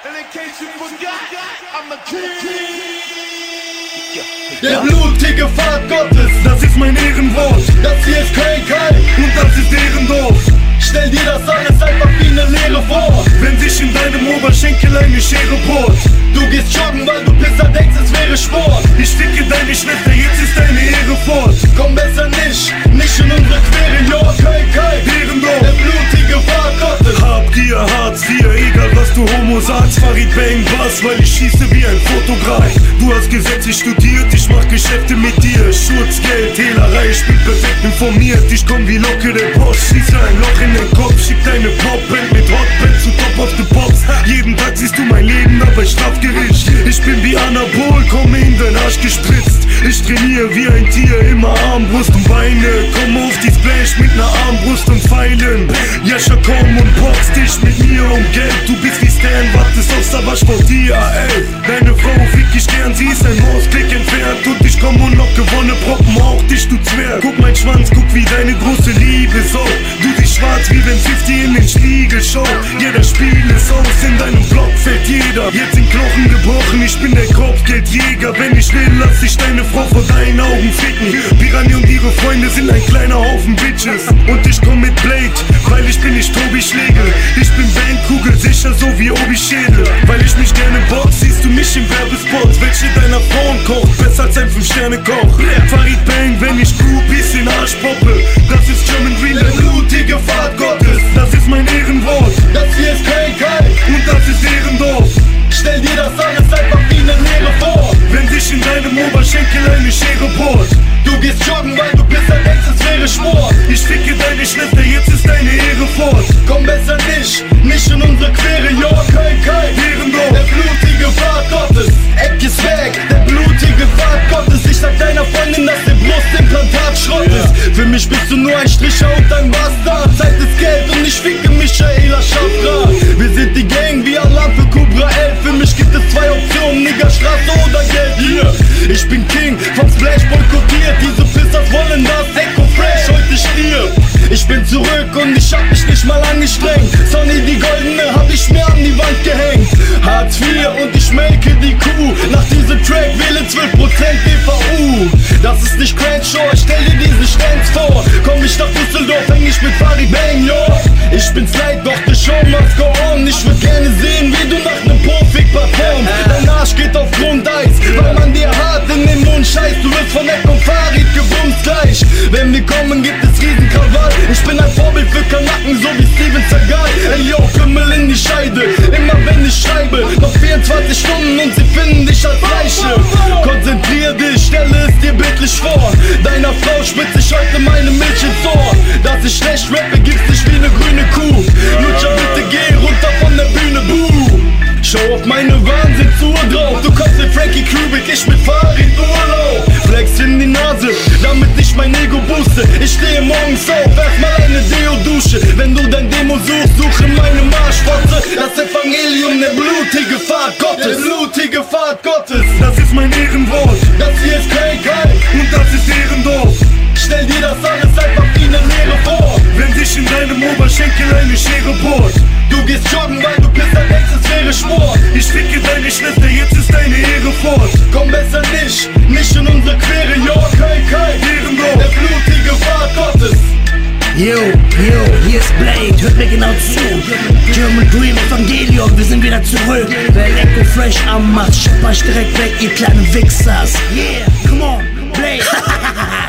Der blutige Pfad Gottes, das ist mein Ehrenwort. Das hier ist Köln und das ist deren Dorf. Stell dir das alles einfach wie eine Lehre vor. Wenn sich in deinem Oberschenkel eine Schere bohrt. Du gehst joggen, weil du Pisser denkst, es wäre Sport. Ich ficke deine Schwester, jetzt ist deine Ehre fort. Komm besser nicht in unsere Quere, jo, Köln, deren Dorf. Der blutige Pfad Gottes. Habgier, Hartz IV, egal was du Homo sagst. Farid Bang, was, weil ich schieße wie ein Fotograf. Du hast gesetzlich studiert, ich mach Geschäfte mit dir. Schutzgeld, Hehlerei, ich bin perfekt informiert. Ich komm wie Locke, der Boss, schieße ein Loch in den Kopf. Schick deine Popband mit Hotband zu Top of the Pops. Jeden Tag siehst du mein Leben, aber Strafgericht. Ich bin wie Anabol, komme in dein Arsch gespritzt. Ich trainiere wie ein Tier, immer Armbrust und Beine. Komm auf die Splash mit ner Armbrust und Pfeilen. Jascha, komm und box dich mit mir um Geld. Du bist wie Stan, wartest auf Savage vor dir, ey. Deine Frau fick ich gern, sie ist ein Mausklick entfernt. Und ich komm und noch gewonne Proppen, auch dich, du Zwerg. Guck mein Schwanz, guck wie deine große Liebe so. Du siehst schwarz wie wenn 50 in den Spiegel schaut. Jeder Spiel ist aus, in deinem Block fällt jeder. Jetzt sind Knochen gebrochen, ich bin der Kopfgeldjäger. Wenn ich will, lass ich deine Frau vor deinen Augen ficken. Piranha und ihre Freunde sind ein kleiner Haufen Bitches. Und ich komm mit Blade, weil ich bin nicht Tobi Schlegel. Ich bin Bandkugel, sicher so wie Obi Schädel. Weil ich mich gerne box, siehst du mich im Werbespot. Welche deiner Frauen kocht, besser als ein 5-Sterne-Koch. Farid Bang, wenn ich Groupies in Arsch poppe. Das ist German Dream, der blutige Pfad Gottes. Das ist mein Ehrenwort. Das hier ist Köln und das ist deren Dorf. Stell dir das alles einfach wie eine Lehre vor. Wenn sich in deinem Oberschenkel eine Schere bohrt. Du gehst joggen, weil du Pisser denkst, es wäre Sport. Ich ficke deine Schwester, jetzt ist deine Ehre fort. Komm besser nicht in unsere Quere, jo, Köln, deren Dorf. Der blutige Pfad Gottes, Eck ist weg. Der blutige Pfad Gottes. Ich sag deiner Freundin, dass der Brustimplantat Schrott ist. Für mich bist du nur ein Stricher und ein Bastard. Zeit ist Geld und ich ficke Michaela Schafra. Wir sind die Gang wie Alarm für Cobra 11. Für mich gibt es zwei Optionen, Nigger, Straße oder Geld. Hier, ich bin King, vom Splash boykottiert. Diese Pissers wollen das Echo Fresh, heute stirb. Ich bin zurück und ich hab mich nicht mal angestrengt. Sonny, die goldene hab ich mir an die Wand gehängt. Hartz IV und ich melke die Kuh. Nach diesem Track wähle 12% DVU. Das ist nicht Crenshaw, ich stell dir diesen Stenz vor. Komm ich nach Düsseldorf, häng ich mit Farid Bang, yo. Ich bin's leid, doch die Show must go on. Ich würd gerne sehen, wie du nach nem Profik performst. Dein Arsch geht auf Grundeis, weil man dir hart in den Mund scheißt. Du wirst von Eck und Farid gebumst gleich. Wenn wir kommen, gibt es Riesenkrawall. Ich bin ein Vorbild für Kanaken, so wie Steven Seagal. Ey yo, Kümmel in die Scheide, immer wenn ich schreibe. Noch 24 Stunden und sie finden dich als Leiche. Konzentrier dich, stelle es dir bildlich vor. Deiner Frau spritzt sich heute meine Milch ins Ohr. Dass ich schlecht rappe, gibt's dich wie eine grüne Kuh. Lutscher, bitte geh runter von der Bühne, buh. Schau auf meine Wahnsinnsuhr drauf. Du kommst mit Frankie Kubik, ich mit Farid Urlaub. Flex in die Nase, damit ich mein Ego booste. Ich stehe morgens auf, erstmal eine Deo-Dusche. Wenn du dein Demo suchst, suche meine Marschfotze. Das Evangelium, der blutige Pfad Gottes. Der blutige Pfad Gottes. Das ist mein Ehrenwort. Das hier ist Köln und das ist deren Dorf. Stell dir das alles einfach wie eine Lehre vor. Wenn sich in deinem Oberschenkel eine Schere bohrt. Du gehst joggen, weil du Pisser denkst, es wäre Sport. Ich ficke deine Schwester, jetzt ist deine Ehre fort. Komm besser nicht in unsere Quere, jo, Köln, deren Dorf. Der blutige Pfad Gottes. Yo, hier ist Blade, hört mir genau zu. German Dream, Evangelium, wir sind wieder zurück. Wer Echo Fresh am Macht, schippt euch direkt weg, ihr kleinen Wichsers. Yeah, come on, Blade.